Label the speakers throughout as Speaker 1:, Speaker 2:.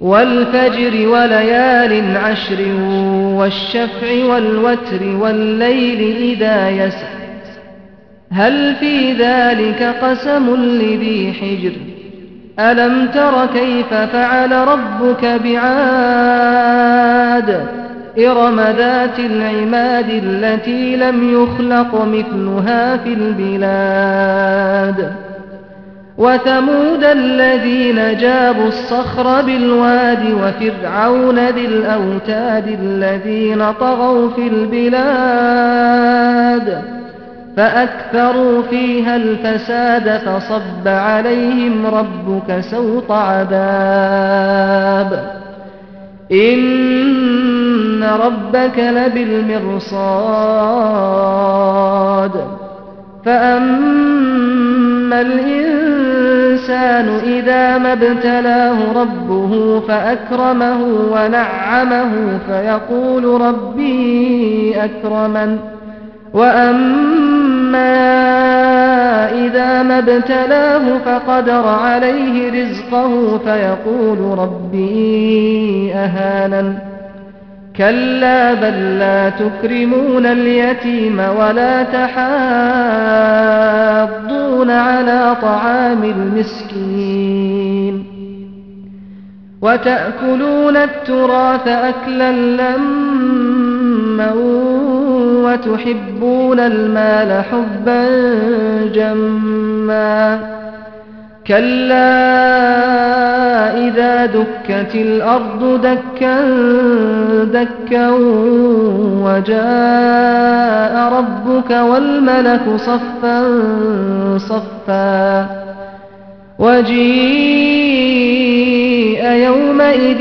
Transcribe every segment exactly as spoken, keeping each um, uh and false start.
Speaker 1: وَالْفَجْرِ وَلَيَالٍ عَشْرٍ وَالشَّفْعِ وَالْوَتْرِ وَاللَّيْلِ إِذَا يَسْرِ هَلْ فِي ذَلِكَ قَسَمٌ لِذِي حِجْرٍ أَلَمْ تَرَ كَيْفَ فَعَلَ رَبُّكَ بِعَادٍ إِرَمَ ذَاتِ الْعِمَادِ الَّتِي لَمْ يُخْلَقْ مِثْلُهَا فِي الْبِلَادِ وَثَمُودَ الَّذِينَ جَابُوا الصَّخْرَ بِالْوَادِ وَفِرْعَوْنَ ذِي الْأَوْتَادِ الَّذِينَ طَغَوْا فِي الْبِلَادِ فَأَكْثَرُوا فِيهَا الْفَسَادَ فَصَبَّ عَلَيْهِمْ رَبُّكَ سَوْطَ عَذَابٍ إِنَّ رَبَّكَ لَبِالْمِرْصَادِ فَأَمَّا الْإِنسَانُ إِذَا مَا ابْتَلَاهُ رَبُّهُ فَأَكْرَمَهُ وَنَعَّمَهُ فَيَقُولُ رَبِّي أَكْرَمَنِ وَأَمَّا إِذَا مَا ابْتَلَاهُ فَقَدَرَ عَلَيْهِ رِزْقَهُ فَيَقُولُ رَبِّي أَهَانَنِ كَلَّا بَل لَّا تُكْرِمُونَ الْيَتِيمَ وَلَا تَحَاضُّونَ عَلَىٰ طَعَامِ الْمِسْكِينِ وَتَأْكُلُونَ التُّرَاثَ أَكْلًا لَّمًّا وَتُحِبُّونَ المال حبا جما كلا إذا دكت الأرض دكا دكا وجاء ربك والملك صفا صفا وجيء يومئذ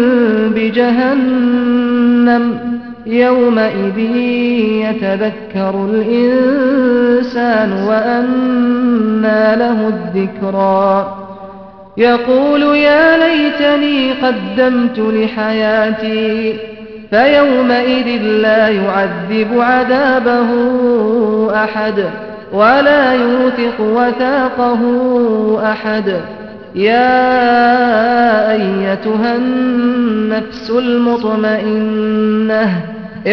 Speaker 1: بجهنم يومئذ يتذكر الإنسان وأنى له الذكرى يقول يا ليتني قدمت لحياتي فيومئذ لا يعذب عذابه أحد ولا يوثق وثاقه أحد يا أيتها النفس المطمئنة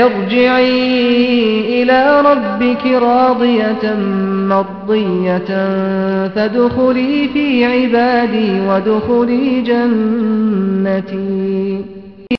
Speaker 1: ارجعي إلى ربك راضية مرضية فادخلي في عبادي وادخلي جنتي.